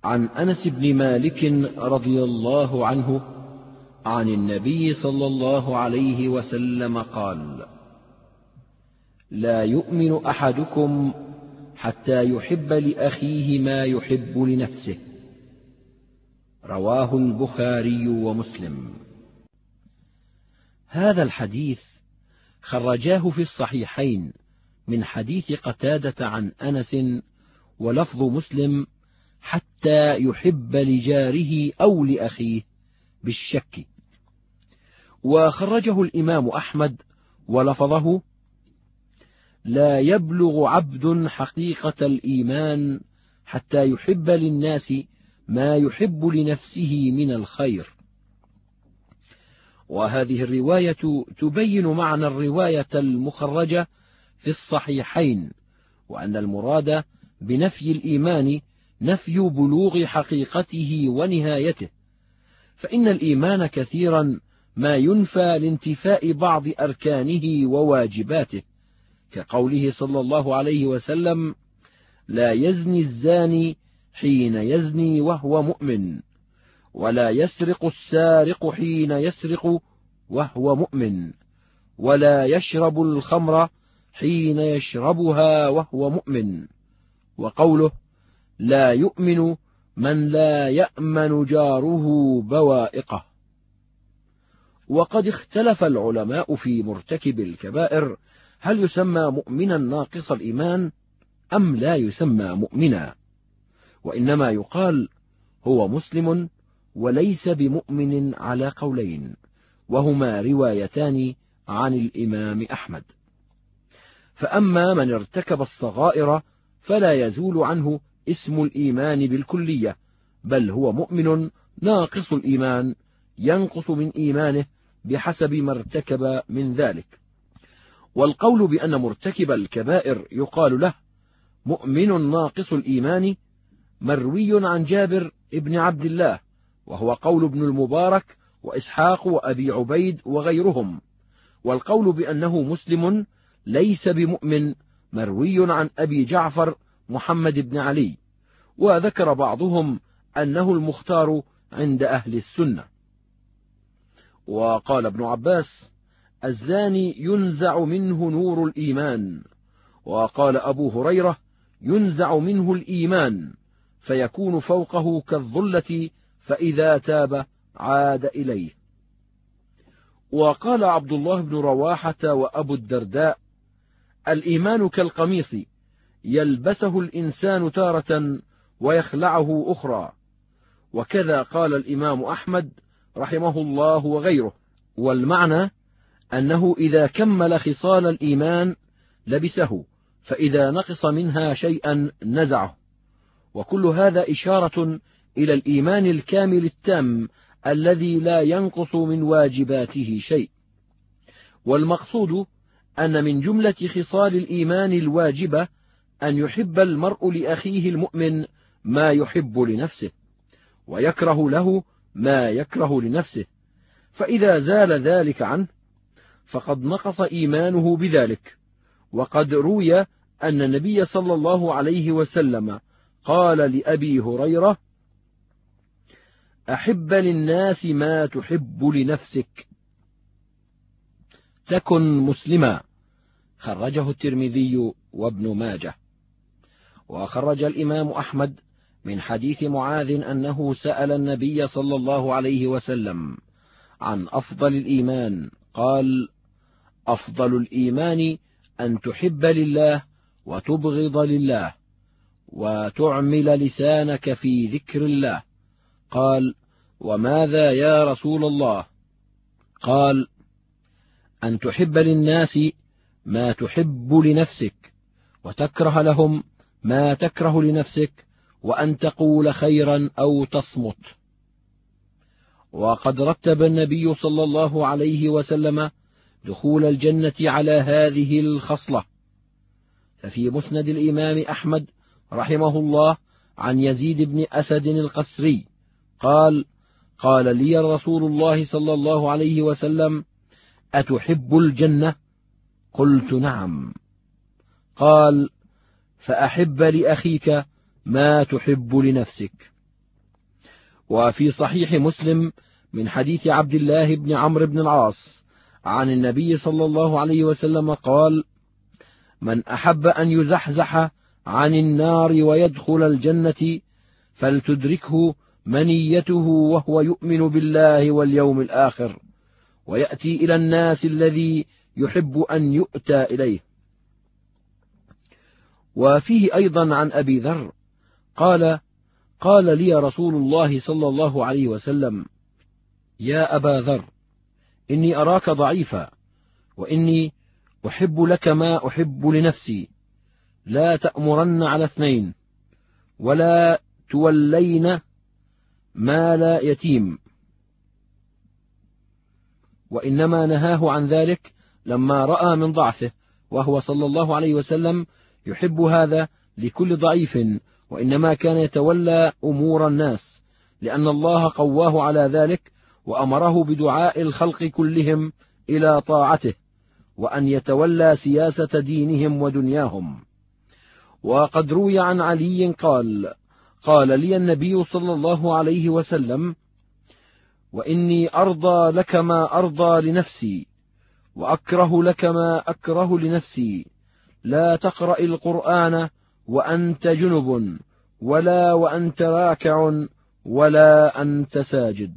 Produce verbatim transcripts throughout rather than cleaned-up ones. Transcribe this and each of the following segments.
عن أنس بن مالك رضي الله عنه عن النبي صلى الله عليه وسلم قال: لا يؤمن أحدكم حتى يحب لأخيه ما يحب لنفسه. رواه البخاري ومسلم. هذا الحديث خرجاه في الصحيحين من حديث قتادة عن أنس، ولفظ مسلم: حتى يحب لجاره أو لأخيه بالشك. وخرجه الإمام أحمد ولفظه: لا يبلغ عبد حقيقة الإيمان حتى يحب للناس ما يحب لنفسه من الخير. وهذه الرواية تبين معنى الرواية المخرجة في الصحيحين، وأن المراد بنفي الإيمان نفي بلوغ حقيقته ونهايته، فإن الإيمان كثيرا ما ينفى لانتفاء بعض أركانه وواجباته، كقوله صلى الله عليه وسلم: لا يزني الزاني حين يزني وهو مؤمن، ولا يسرق السارق حين يسرق وهو مؤمن، ولا يشرب الخمر حين يشربها وهو مؤمن. وقوله: لا يؤمن من لا يأمن جاره بوائقه. وقد اختلف العلماء في مرتكب الكبائر هل يسمى مؤمنا ناقص الإيمان أم لا يسمى مؤمنا، وإنما يقال هو مسلم وليس بمؤمن على قولين، وهما روايتان عن الإمام أحمد. فأما من ارتكب الصغائر فلا يزول عنه اسم الإيمان بالكلية، بل هو مؤمن ناقص الإيمان ينقص من إيمانه بحسب ما ارتكب من ذلك. والقول بأن مرتكب الكبائر يقال له مؤمن ناقص الإيمان مروي عن جابر ابن عبد الله، وهو قول ابن المبارك وإسحاق وأبي عبيد وغيرهم. والقول بأنه مسلم ليس بمؤمن مروي عن أبي جعفر محمد بن علي، وذكر بعضهم أنه المختار عند أهل السنة. وقال ابن عباس: الزاني ينزع منه نور الإيمان. وقال أبو هريرة: ينزع منه الإيمان فيكون فوقه كالظلة، فإذا تاب عاد إليه. وقال عبد الله بن رواحة وأبو الدرداء: الإيمان كالقميص يلبسه الإنسان تارة ويخلعه أخرى. وكذا قال الإمام أحمد رحمه الله وغيره. والمعنى أنه إذا كمل خصال الإيمان لبسه، فإذا نقص منها شيئا نزعه. وكل هذا إشارة إلى الإيمان الكامل التام الذي لا ينقص من واجباته شيء. والمقصود أن من جملة خصال الإيمان الواجبة أن يحب المرء لأخيه المؤمن ما يحب لنفسه، ويكره له ما يكره لنفسه، فإذا زال ذلك عنه فقد نقص إيمانه بذلك. وقد روي أن النبي صلى الله عليه وسلم قال لأبي هريرة: أحب للناس ما تحب لنفسك تكن مسلما. خرجه الترمذي وابن ماجه. وخرج الإمام أحمد من حديث معاذ أنه سأل النبي صلى الله عليه وسلم عن أفضل الإيمان، قال: أفضل الإيمان أن تحب لله وتبغض لله وتعمل لسانك في ذكر الله. قال: وماذا يا رسول الله؟ قال: أن تحب للناس ما تحب لنفسك، وتكره لهم ما تكره لنفسك، وأن تقول خيرا أو تصمت. وقد رتب النبي صلى الله عليه وسلم دخول الجنة على هذه الخصلة. ففي مسند الإمام أحمد رحمه الله عن يزيد بن أسد القسري قال: قال لي رسول الله صلى الله عليه وسلم: أتحب الجنة؟ قلت: نعم. قال: فأحب لأخيك ما تحب لنفسك. وفي صحيح مسلم من حديث عبد الله بن عمرو بن العاص عن النبي صلى الله عليه وسلم قال: من أحب أن يزحزح عن النار ويدخل الجنة فلتدركه منيته وهو يؤمن بالله واليوم الآخر، ويأتي إلى الناس الذي يحب أن يؤتى إليه. وفيه أيضا عن أبي ذر قال: قال لي رسول الله صلى الله عليه وسلم: يا أبا ذر، إني أراك ضعيفا، وإني أحب لك ما أحب لنفسي، لا تأمرن على اثنين، ولا تولين مال يتيم. وإنما نهاه عن ذلك لما رأى من ضعفه، وهو صلى الله عليه وسلم يحب هذا لكل ضعيف، وإنما كان يتولى أمور الناس لأن الله قواه على ذلك، وأمره بدعاء الخلق كلهم إلى طاعته، وأن يتولى سياسة دينهم ودنياهم. وقد روي عن علي قال: قال لي النبي صلى الله عليه وسلم: وإني أرضى لك ما أرضى لنفسي، وأكره لك ما أكره لنفسي، لا تقرأ القرآن وأنت جنب، ولا وأنت راكع، ولا أنت ساجد.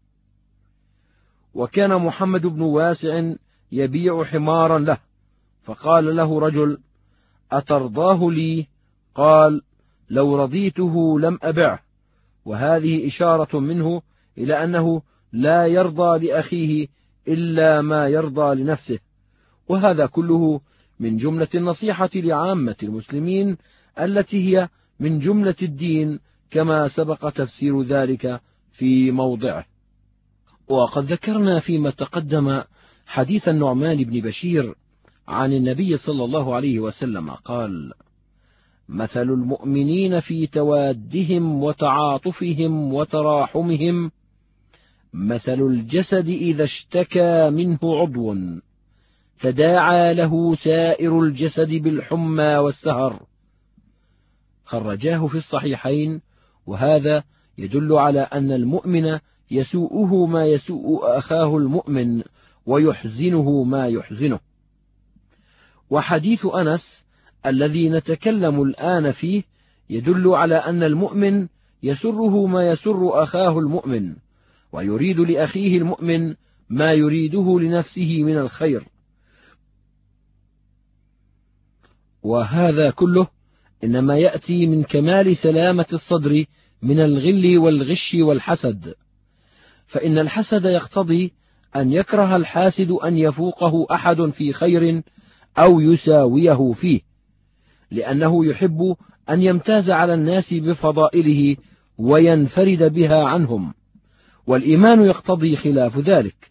وكان محمد بن واسع يبيع حمارا له، فقال له رجل: أترضاه لي؟ قال: لو رضيته لم أبعه. وهذه إشارة منه إلى أنه لا يرضى لأخيه إلا ما يرضى لنفسه، وهذا كله من جملة النصيحة لعامة المسلمين التي هي من جملة الدين، كما سبق تفسير ذلك في موضعه. وقد ذكرنا فيما تقدم حديث النعمان بن بشير عن النبي صلى الله عليه وسلم قال: مثل المؤمنين في توادهم وتعاطفهم وتراحمهم مثل الجسد إذا اشتكى منه عضو تداعى له سائر الجسد بالحمى والسهر. خرجاه في الصحيحين. وهذا يدل على أن المؤمن يسوءه ما يسوء أخاه المؤمن، ويحزنه ما يحزنه. وحديث أنس الذي نتكلم الآن فيه يدل على أن المؤمن يسره ما يسر أخاه المؤمن، ويريد لأخيه المؤمن ما يريده لنفسه من الخير. وهذا كله إنما يأتي من كمال سلامة الصدر من الغل والغش والحسد، فإن الحسد يقتضي أن يكره الحاسد أن يفوقه أحد في خير أو يساويه فيه، لأنه يحب أن يمتاز على الناس بفضائله وينفرد بها عنهم، والإيمان يقتضي خلاف ذلك،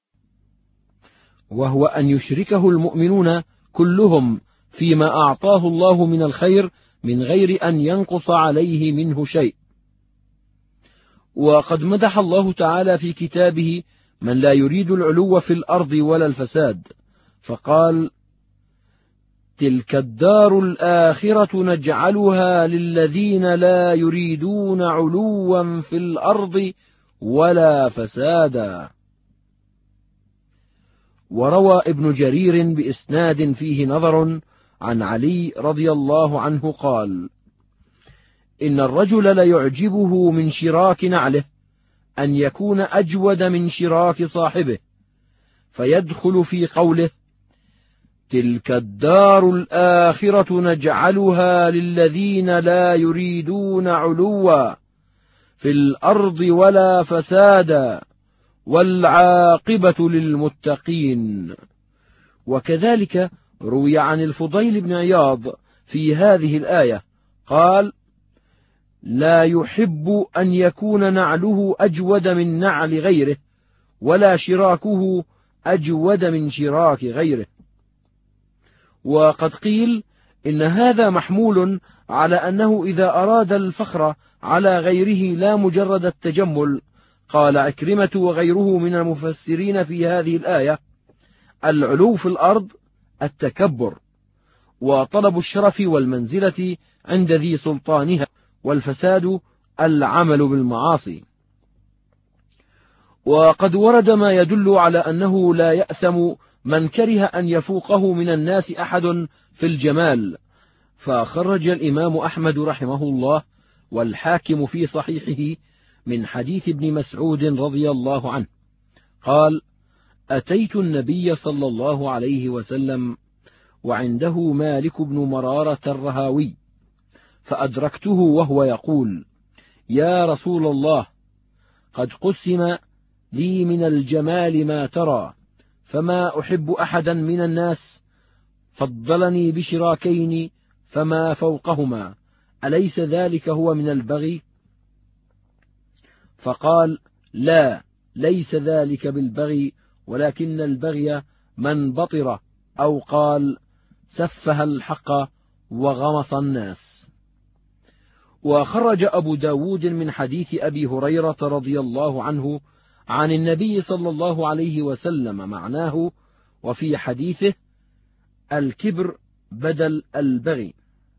وهو أن يشركه المؤمنون كلهم فيما أعطاه الله من الخير من غير أن ينقص عليه منه شيء. وقد مدح الله تعالى في كتابه من لا يريد العلو في الأرض ولا الفساد، فقال: تلك الدار الآخرة نجعلها للذين لا يريدون علوا في الأرض ولا فسادا. وروى ابن جرير بإسناد فيه نظر عن علي رضي الله عنه قال: إن الرجل ليعجبه من شراك نعله أن يكون أجود من شراك صاحبه، فيدخل في قوله: تلك الدار الآخرة نجعلها للذين لا يريدون علوا في الأرض ولا فسادا والعاقبة للمتقين. وكذلك روي عن الفضيل بن عياض في هذه الآية قال: لا يحب أن يكون نعله أجود من نعل غيره، ولا شراكه أجود من شراك غيره. وقد قيل إن هذا محمول على أنه إذا أراد الفخر على غيره لا مجرد التجمل. قال عكرمة وغيره من المفسرين في هذه الآية: العلو في الأرض التكبر، وطلب الشرف والمنزلة عند ذي سلطانها، والفساد العمل بالمعاصي. وقد ورد ما يدل على أنه لا يأثم من كره أن يفوقه من الناس أحد في الجمال، فخرج الإمام أحمد رحمه الله والحاكم في صحيحه من حديث ابن مسعود رضي الله عنه قال: أتيت النبي صلى الله عليه وسلم وعنده مالك بن مرارة الرهاوي، فأدركته وهو يقول: يا رسول الله، قد قسم لي من الجمال ما ترى، فما أحب أحدا من الناس فضلني بشراكين فما فوقهما، أليس ذلك هو من البغي؟ فقال: لا، ليس ذلك بالبغي، ولكن البغي من بطر، أو قال سفه الحق وغمص الناس. وخرج أبو داود من حديث أبي هريرة رضي الله عنه عن النبي صلى الله عليه وسلم معناه، وفي حديثه: الكبر بدل البغي،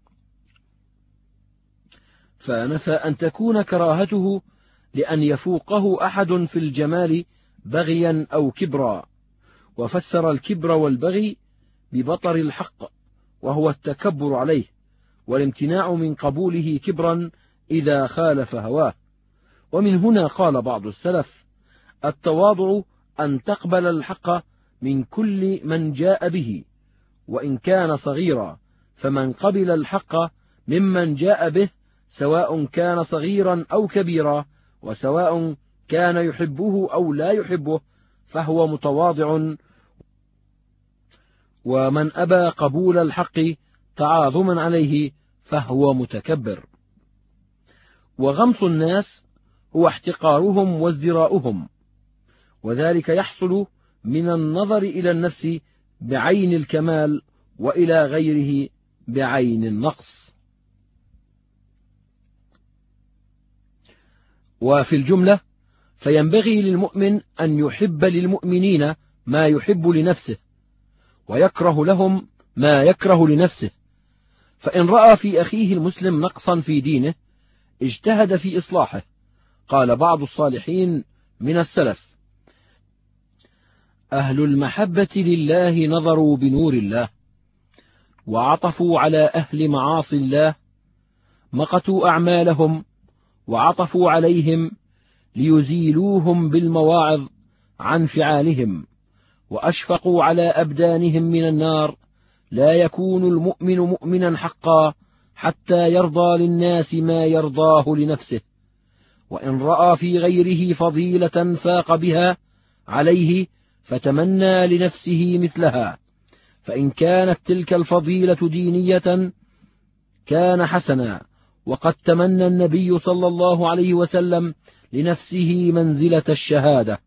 فنفى أن تكون كراهته لأن يفوقه أحد في الجمال بغيا أو كبرا، وفسر الكبر والبغي ببطر الحق، وهو التكبر عليه والامتناع من قبوله كبرا إذا خالف هواه. ومن هنا قال بعض السلف: التواضع أن تقبل الحق من كل من جاء به وإن كان صغيرا، فمن قبل الحق ممن جاء به سواء كان صغيرا أو كبيرا، وسواء كان يحبه أو لا يحبه، فهو متواضع، ومن أبى قبول الحق تعاظما عليه فهو متكبر. وغمص الناس هو احتقارهم وازدراؤهم، وذلك يحصل من النظر إلى النفس بعين الكمال وإلى غيره بعين النقص. وفي الجملة فينبغي للمؤمن أن يحب للمؤمنين ما يحب لنفسه، ويكره لهم ما يكره لنفسه، فإن رأى في أخيه المسلم نقصا في دينه اجتهد في إصلاحه. قال بعض الصالحين من السلف: أهل المحبة لله نظروا بنور الله، وعطفوا على أهل معاصي الله، مقتوا أعمالهم وعطفوا عليهم ليزيلوهم بالمواعظ عن فعالهم، وأشفقوا على أبدانهم من النار. لا يكون المؤمن مؤمنا حقا حتى يرضى للناس ما يرضاه لنفسه، وإن رأى في غيره فضيلة فاق بها عليه فتمنى لنفسه مثلها، فإن كانت تلك الفضيلة دينية كان حسنا. وقد تمنى النبي صلى الله عليه وسلم لنفسه منزلة الشهادة.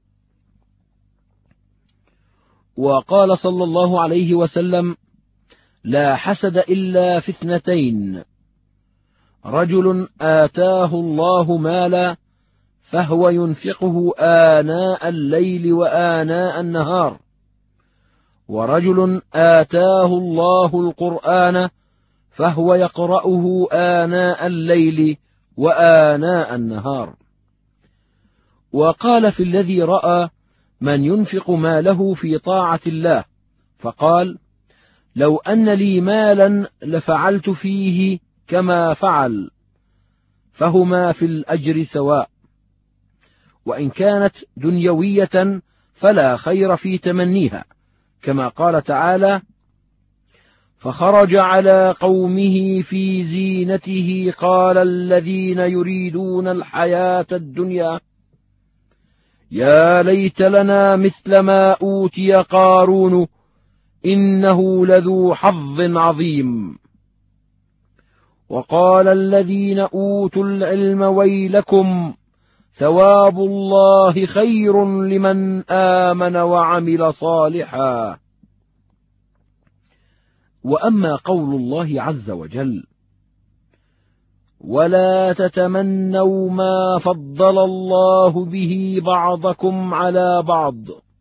وقال صلى الله عليه وسلم: لا حسد إلا في اثنتين: رجل آتاه الله مالا فهو ينفقه آناء الليل وآناء النهار، ورجل آتاه الله القرآن فهو يقرأه آناء الليل وآناء النهار. وقال في الذي رأى من ينفق ماله في طاعة الله، فقال: لو أن لي مالا لفعلت فيه كما فعل، فهما في الأجر سواء. وإن كانت دنيوية فلا خير في تمنيها، كما قال تعالى: فخرج على قومه في زينته قال الذين يريدون الحياة الدنيا يا ليت لنا مثل ما أوتي قارون إنه لذو حظ عظيم. وقال الذين أوتوا العلم ويلكم ثواب الله خير لمن آمن وعمل صالحا. وأما قول الله عز وجل: ولا تتمنوا ما فضل الله به بعضكم على بعض،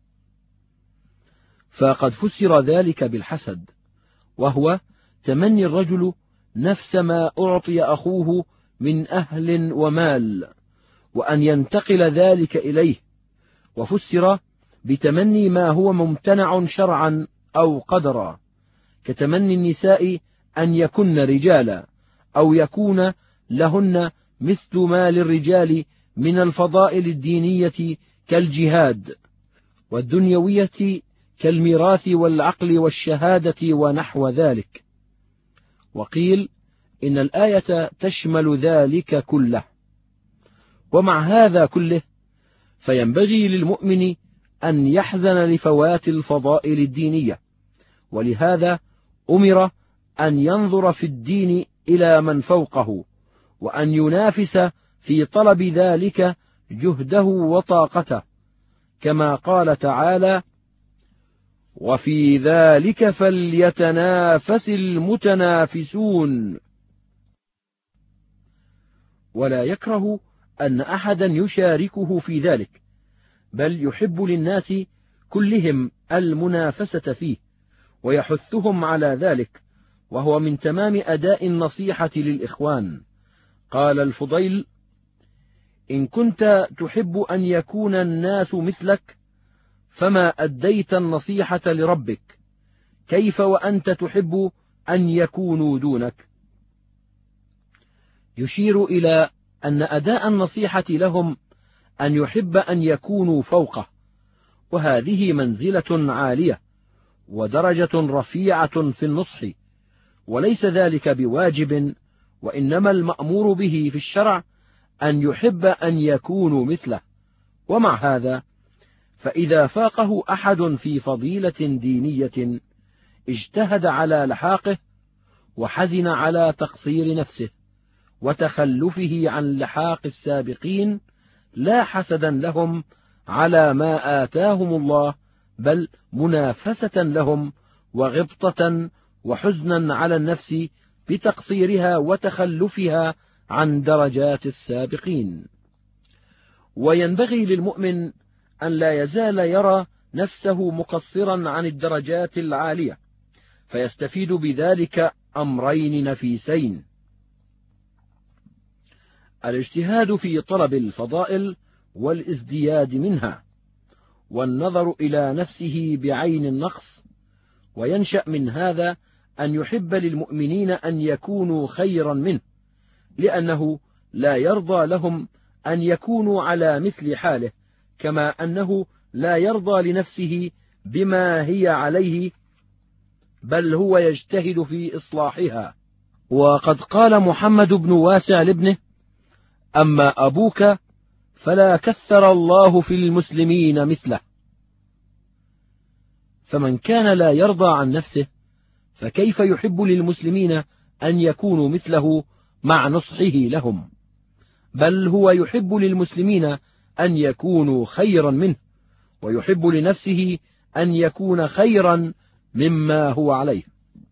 فقد فسر ذلك بالحسد، وهو تمني الرجل نفس ما أعطي أخوه من أهل ومال، وأن ينتقل ذلك إليه، وفسر بتمني ما هو ممتنع شرعا أو قدرا، كتمني النساء أن يكن رجالا، أو يكون لهن مثل ما للرجال من الفضائل الدينية كالجهاد، والدنيوية كالميراث والعقل والشهادة ونحو ذلك. وقيل إن الآية تشمل ذلك كله. ومع هذا كله فينبغي للمؤمن أن يحزن لفوات الفضائل الدينية، ولهذا أمر أن ينظر في الدين إلى من فوقه، وأن ينافس في طلب ذلك جهده وطاقته، كما قال تعالى: وفي ذلك فليتنافس المتنافسون. ولا يكره أن أحدا يشاركه في ذلك، بل يحب للناس كلهم المنافسة فيه، ويحثهم على ذلك، وهو من تمام أداء النصيحة للإخوان. قال الفضيل: إن كنت تحب أن يكون الناس مثلك فما أديت النصيحة لربك، كيف وأنت تحب أن يكونوا دونك؟ يشير إلى أن أداء النصيحة لهم أن يحب أن يكونوا فوقه، وهذه منزلة عالية ودرجة رفيعة في النصح، وليس ذلك بواجب، وإنما المأمور به في الشرع أن يحب أن يكونوا مثله. ومع هذا فإذا فاقه أحد في فضيلة دينية اجتهد على لحاقه، وحزن على تقصير نفسه وتخلفه عن لحاق السابقين، لا حسدا لهم على ما آتاهم الله، بل منافسة لهم وغبطة وحزنا على النفس بتقصيرها وتخلفها عن درجات السابقين. وينبغي للمؤمن أن لا يزال يرى نفسه مقصرا عن الدرجات العالية، فيستفيد بذلك أمرين نفيسين: الاجتهاد في طلب الفضائل والازدياد منها، والنظر إلى نفسه بعين النقص. وينشأ من هذا أن يحب للمؤمنين أن يكونوا خيرا منه، لأنه لا يرضى لهم أن يكونوا على مثل حاله، كما أنه لا يرضى لنفسه بما هي عليه، بل هو يجتهد في إصلاحها. وقد قال محمد بن واسع لابنه: أما أبوك فلا كثر الله في المسلمين مثله. فمن كان لا يرضى عن نفسه فكيف يحب للمسلمين أن يكونوا مثله مع نصحه لهم؟ بل هو يحب للمسلمين أن يكونوا خيرا منه، ويحب لنفسه أن يكون خيرا مما هو عليه.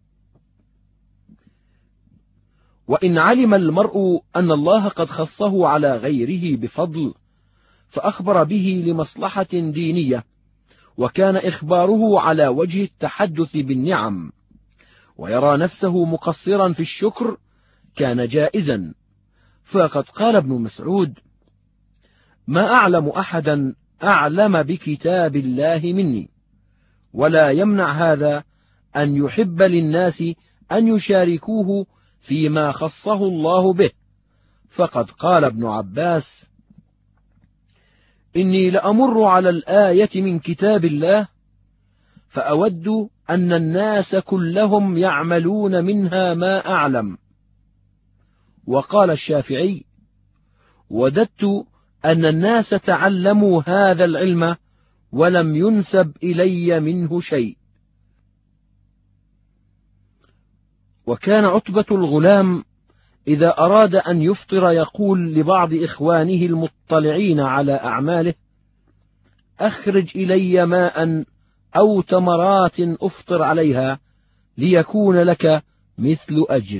وإن علم المرء أن الله قد خصه على غيره بفضل فأخبر به لمصلحة دينية، وكان إخباره على وجه التحدث بالنعم، ويرى نفسه مقصرا في الشكر، كان جائزا. فقد قال ابن مسعود: ما أعلم أحدا أعلم بكتاب الله مني، ولا يمنع هذا أن يحب للناس أن يشاركوه فيما خصه الله به. فقد قال ابن عباس: إني لأمر على الآية من كتاب الله فأود أن الناس كلهم يعملون منها ما أعلم. وقال الشافعي: وددت أن الناس تعلموا هذا العلم ولم ينسب إلي منه شيء. وكان عتبة الغلام إذا أراد أن يفطر يقول لبعض إخوانه المطلعين على أعماله: أخرج إلي ماء أو تمرات أفطر عليها ليكون لك مثل أجر.